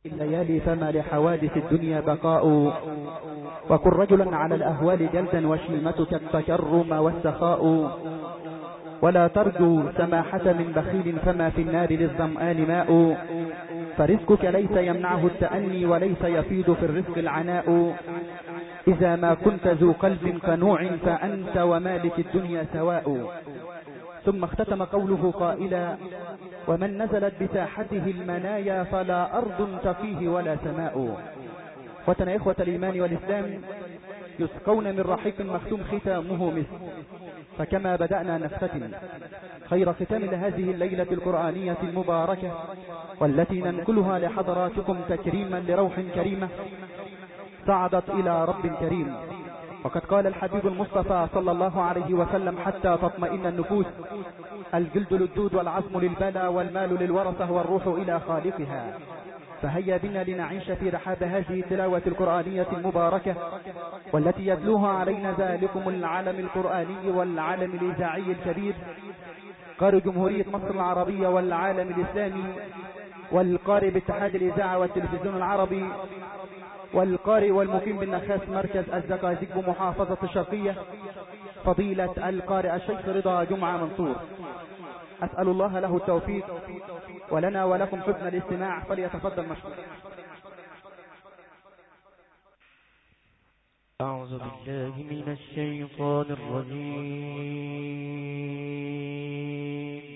الليالي فما لحوادث الدنيا بقاء، وكن رجلا على الأهوال جلدا وشيمتك التكرم والسخاء، ولا ترجو سماحة من بخيل فما في النار للظمآن ماء، فرزقك ليس يمنعه التأني وليس يفيض في الرزق العناء، إذا ما كنت ذو قلب قنوع فأنت ومالك الدنيا سواء. ثم اختتم قوله قائلا: ومن نزلت بساحته المنايا فلا أرض تقيه ولا سماء. وتنا إخوة الإيمان والإسلام، يسقون من رحيق مختوم ختامه مسك، فكما بدأنا نختتم خير ختام لهذه الليلة القرآنية المباركة، والتي ننقلها لحضراتكم تكريما لروح كريمة صعدت إلى رب كريم. وقد قال الحبيب المصطفى صلى الله عليه وسلم: حتى تطمئن النفوس، الجلد للدود والعظم للبلى والمال للورثة والروح إلى خالقها. فهيا بنا لنعيش في رحاب هذه التلاوة القرآنية المباركة، والتي يتلوها علينا ذلكم العلم القرآني والعلم الإذاعي الكبير، قارئ جمهورية مصر العربية والعالم الإسلامي، والقارئ باتحاد الإذاعة والتلفزيون العربي، والقارئ والمقيم بالنخاس مركز الزقازيق بمحافظة الشرقية، فضيلة القارئ الشيخ رضا جمعة منصور. أسأل الله له التوفيق ولنا ولكم حسن الاستماع، فليتفضل مشكور. أعوذ بالله من الشيطان الرجيم.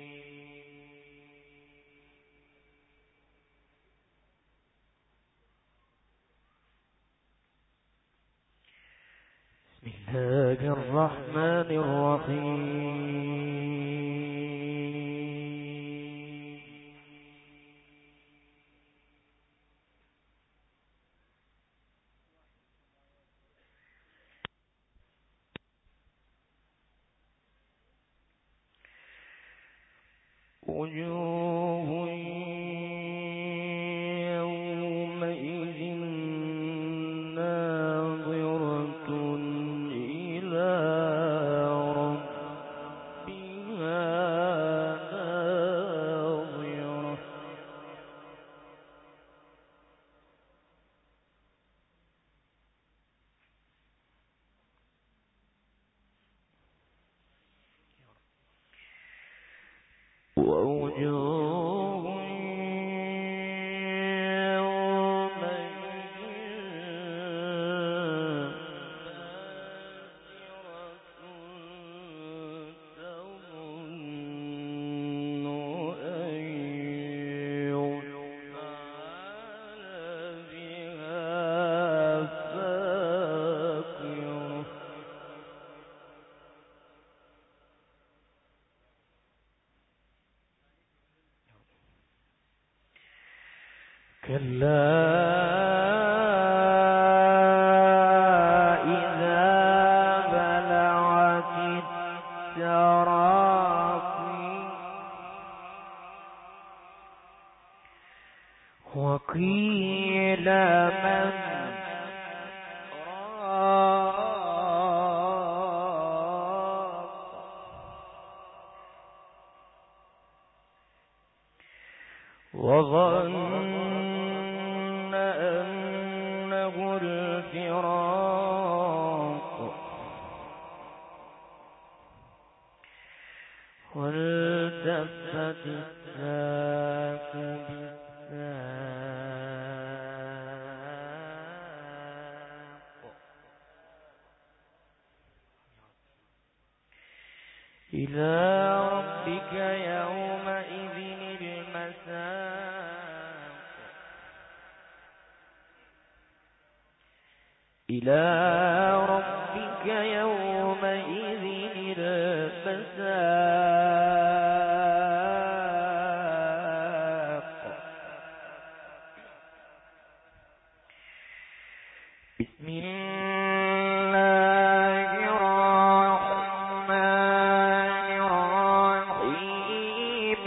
بسم الله الرحمن الرحيم. وجوه يومئذ ناظرة إلى ربها ناظرة. ووجوه يومئذ باسرة تظن أن يفعل بها فاقرة. كلا إذا بلغت التراقي وقيل من راق وظن أنه الفراق والتفت الساق بالساق إلى ربك يومئذ المساق. إلى ربك يومئذ المساق. بسم الله الرحمن الرحيم.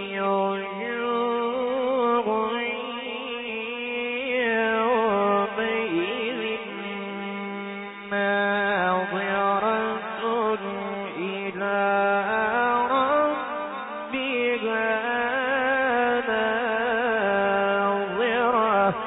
وجوه يومئذ ناظرة إلى ربها ناظرة.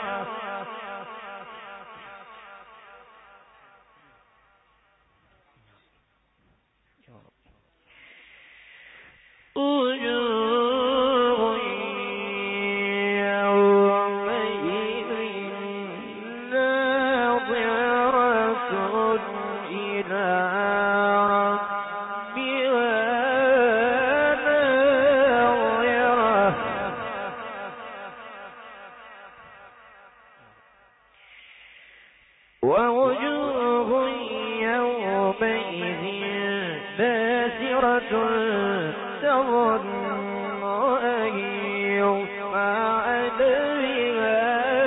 تظن أن يفعل بها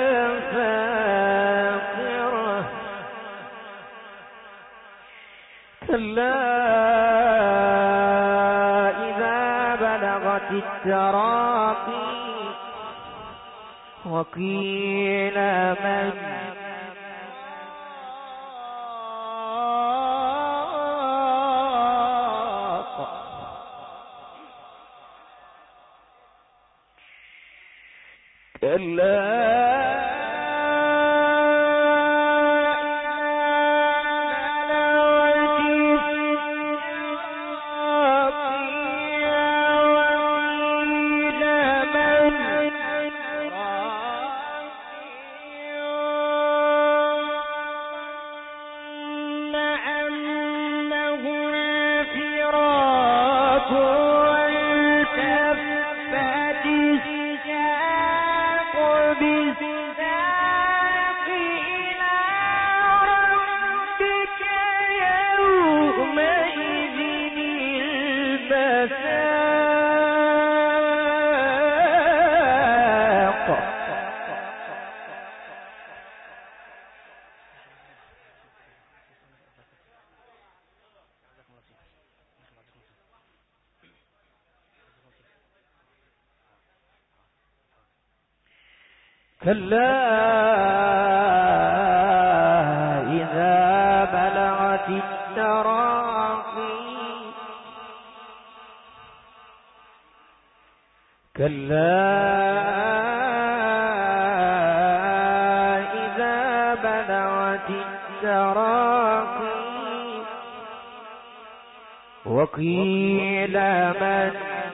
فاقرة كلا إذا بلغت التراقي وقيل من كلا إذا بلغت التراقي كلا إذا بلغت التراقي وقيل من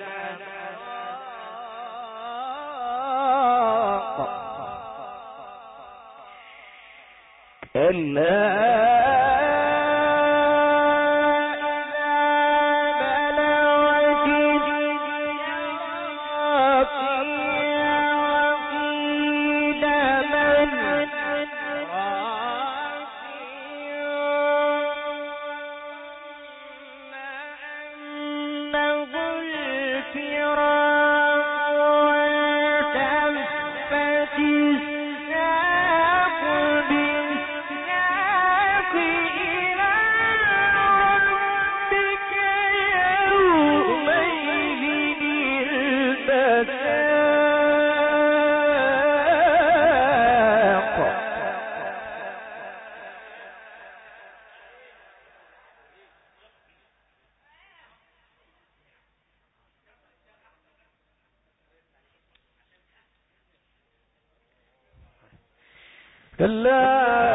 كلا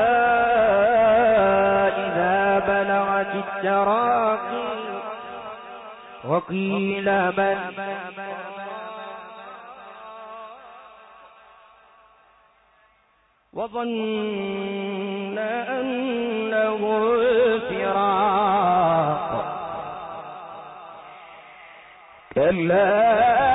إذا بلغت التراقي وقيل من وظن أنه الفراق كلا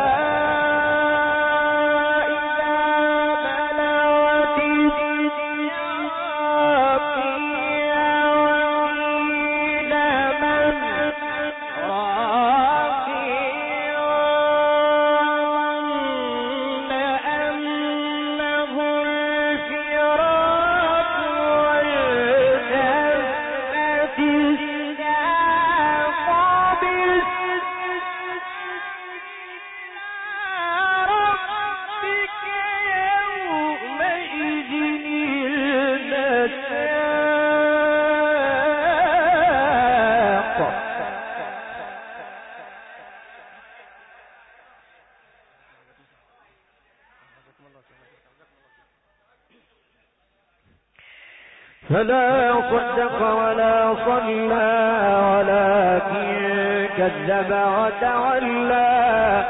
فلا صدق ولا صلى ولكن كذب وتولى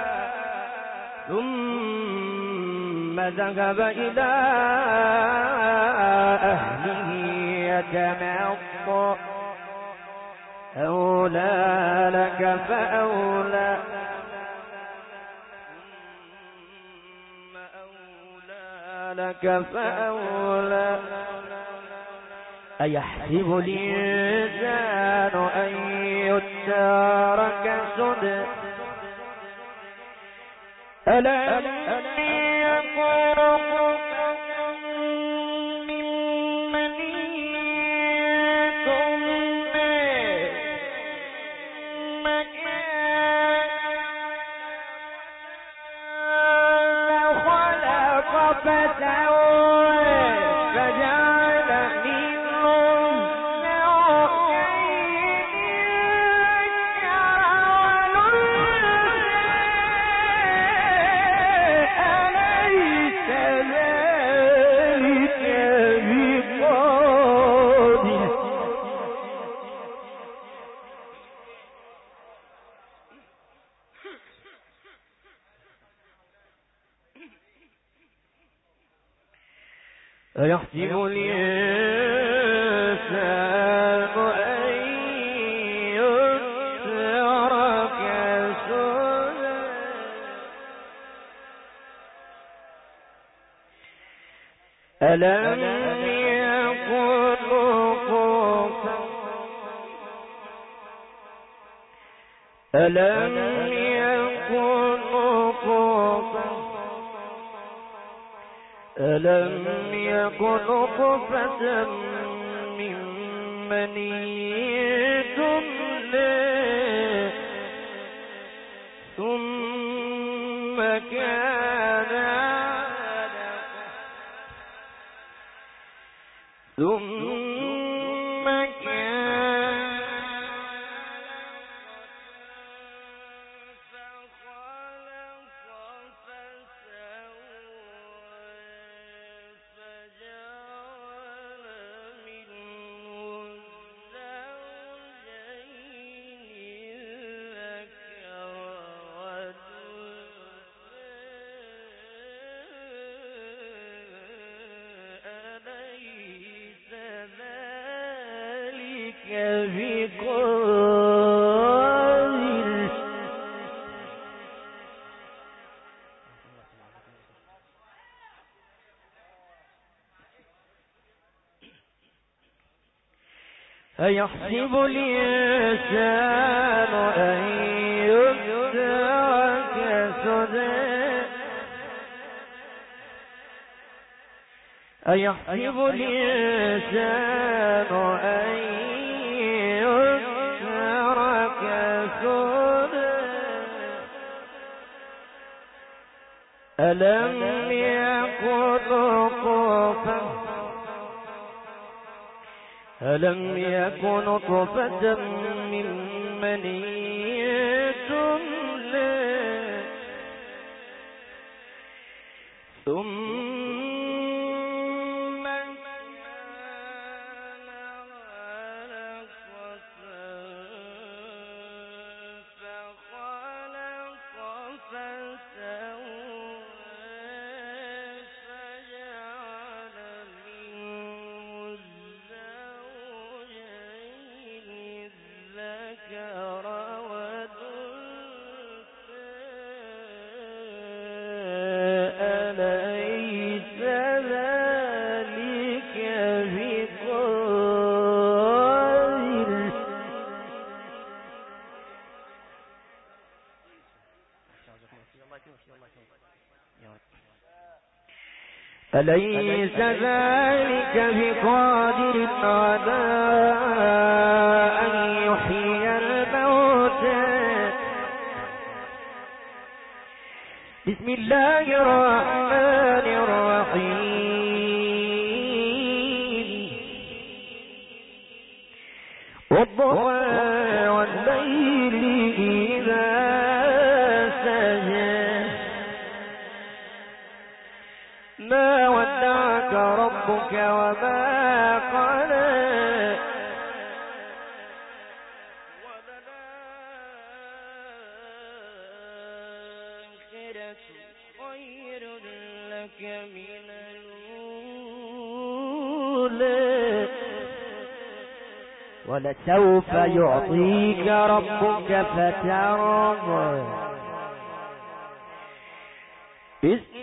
ثم ذهب إلى أهله يتمطى أولى لك فأولى ثم أولى لك فأولى أيحسب الإنسان أن يترك سدى ألم يخلقكم من مني ثم خلق فسوى فجعل منهم أيحسب الإنسان أن يترك سدى ألم يكن نطفة ألم يكن نطفة ألم يكن نطفة من مني تمنى ثم كان ثم كان أيحسب الإنسان أن يترك سدى أيحسب الإنسان أن يترك سدى ألم يكن نطفة ألم يكن نطفة من مني تمنى ثم كان علقة فخلق فسوى فجعل منه الزوجين الذكر والأنثى أليس ذلك بقادر أليس ذلك بقادر على أن يحيي الموتى بسم الله الرحمن الرحيم والضحى والليل إذا سجى ما ودعك ربك وما قلى وللآخرة خير لك من الأولى ولسوف يعطيك ربك فترضى بسم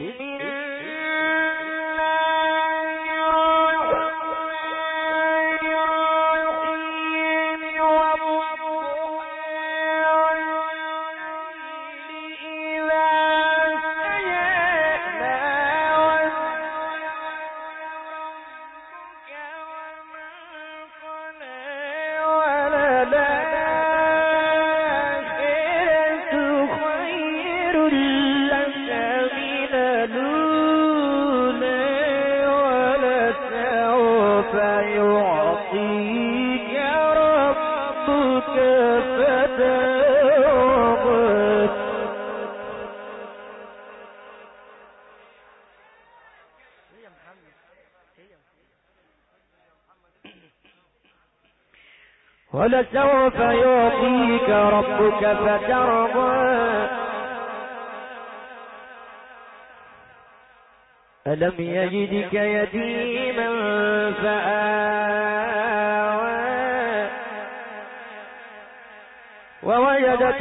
ولسوف يعطيك ربك فترضى ألم يجدك يتيما فآوى ووجدك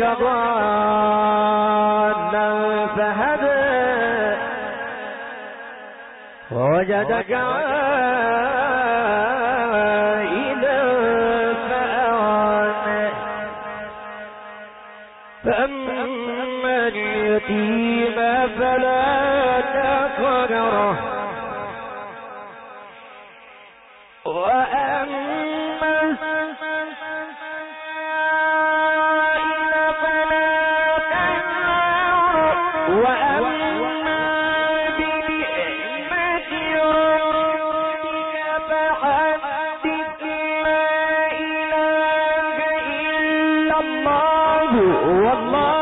ضالا فهدى ووجدك عائلا فأغنى فأما اليتيم فلا تقهر وأما السائل فلا تنهر وأما بنعمة ربك فحدث لا إله إلا الله والله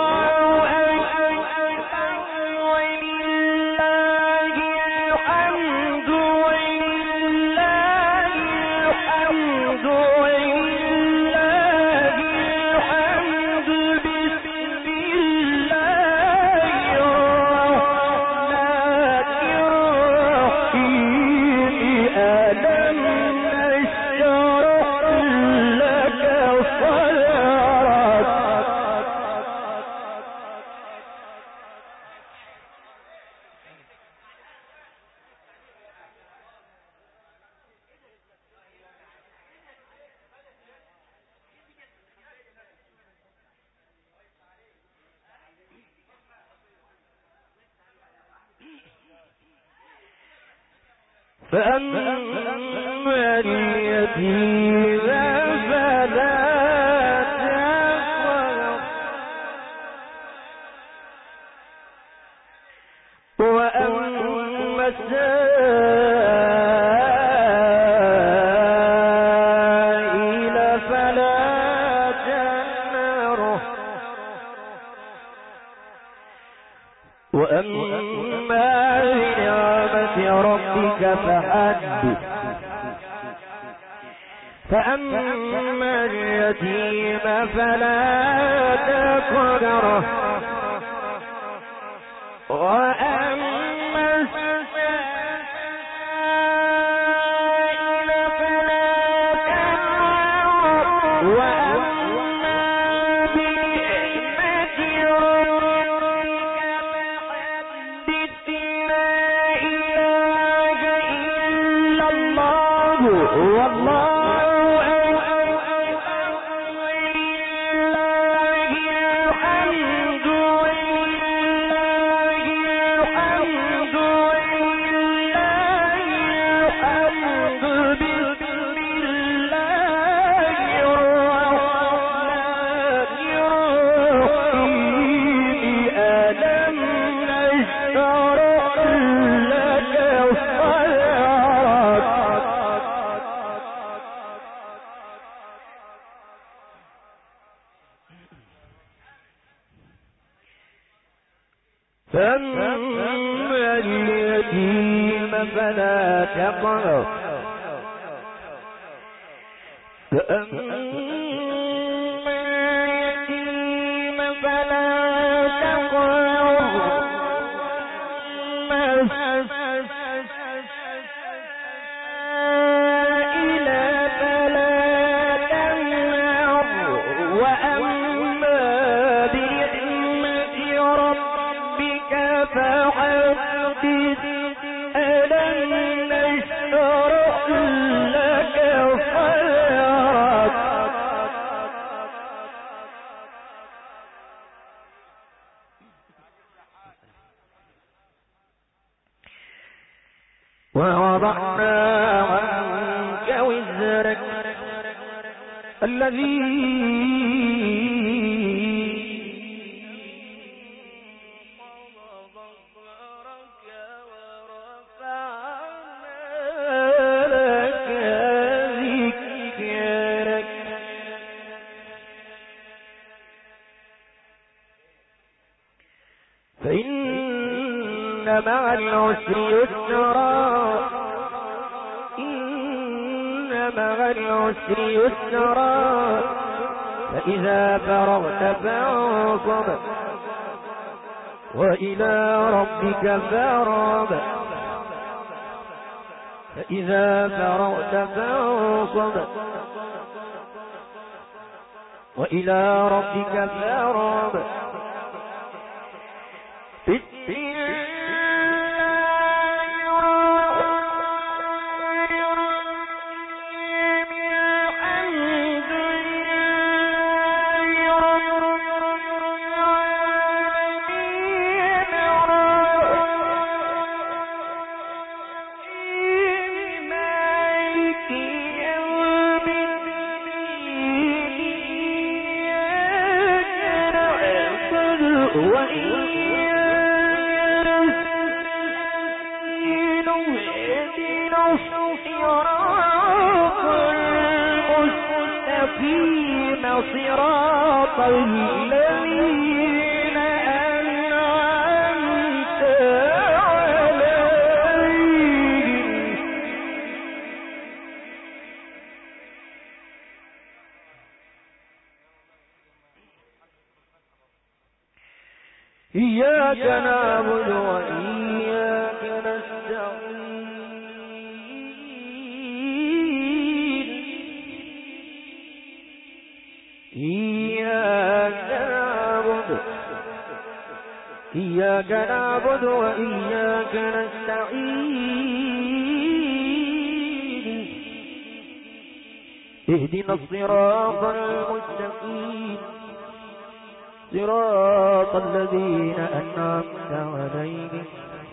فأما اليتيم فلا تقهر وأما السائل فلا تنهر وأما بنعمة ربك فحدث فأما اليتيم فلا تقهر وأما السائل فلا تنهر وأما بنعمة ربك فحدث لا إله إلا الله والله فأما اليتيم فلا تقهر فأما اليتيم فلا تقهر السائل فلا تنهر وأما بنعمة ربك فحدث ألم نشرح لك صدرك ووضعنا عنك وزرك الذي فإن إن مع العسر يسرا إن مع العسر يسرا فإذا فرغت فانصب وإلى ربك فارغب فإذا فرغت فانصب وإلى ربك فارغب صراط الذين أنعمت عليهم إياك نعبد وإياك نستعين إياك نعبد وإياك نستعين اهدنا الصراط المستقيم صراط الذين أنعمت عليهم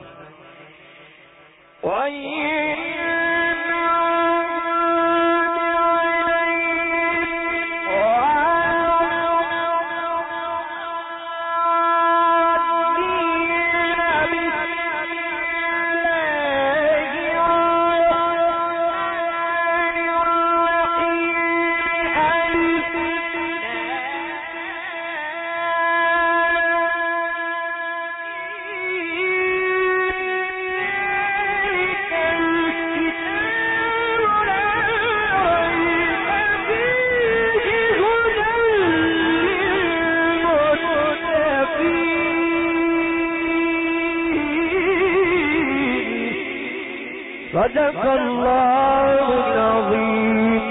صدق الله العظيم.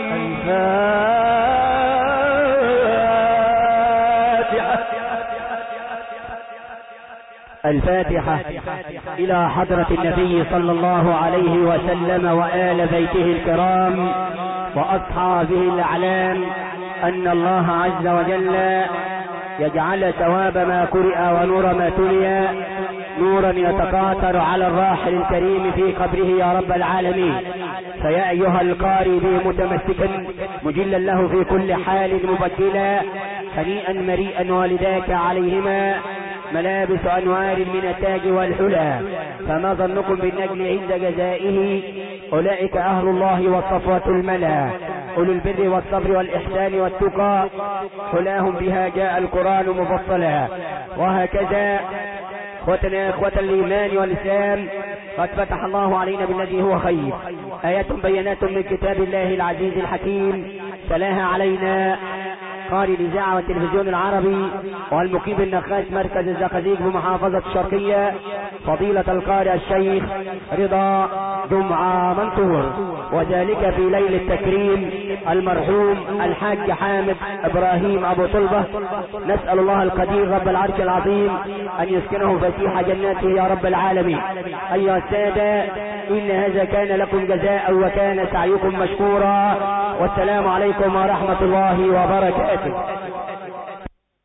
الفاتحة إلى حضرة النبي صلى الله عليه وسلم وآل بيته الكرام وأصحابه الأعلام، أن الله عز وجل يجعل ثواب ما قرئ ونور ما تلي نورا يتقاطر على الراحل الكريم في قبره يا رب العالمين. فيا أيها القارئ به متمسكا مجلا له في كل حال مبجلا، هنيئا مريئا والداك عليهما ملابس أنوار من التاج والحلى، فما ظنكم بالنجل عند جزائه؟ أولئك أهل الله والصفوة الملا، أولو البر والصبر والإحسان والتقى، حلاهم بها جاء القرآن مفصلا. وهكذا اخوتنا اخوة الإيمان والإسلام، قد فتح الله علينا بالذي هو خير، آيات بينات من كتاب الله العزيز الحكيم تلاها علينا قارئ الإذاعة والتلفزيون العربي والمقيم النخاس مركز الزقازيق بمحافظة الشرقية، فضيلة القارئ الشيخ رضا جمعة منصور، وذلك في ليل التكريم المرحوم الحاج حامد إبراهيم أبو طلبة. نسأل الله القدير رب العرش العظيم أن يسكنه فسيح جناته يا رب العالمين. أيها السادة، إن هذا كان لكم جزاء وكان سعيكم مشكورا، والسلام عليكم ورحمة الله وبركاته.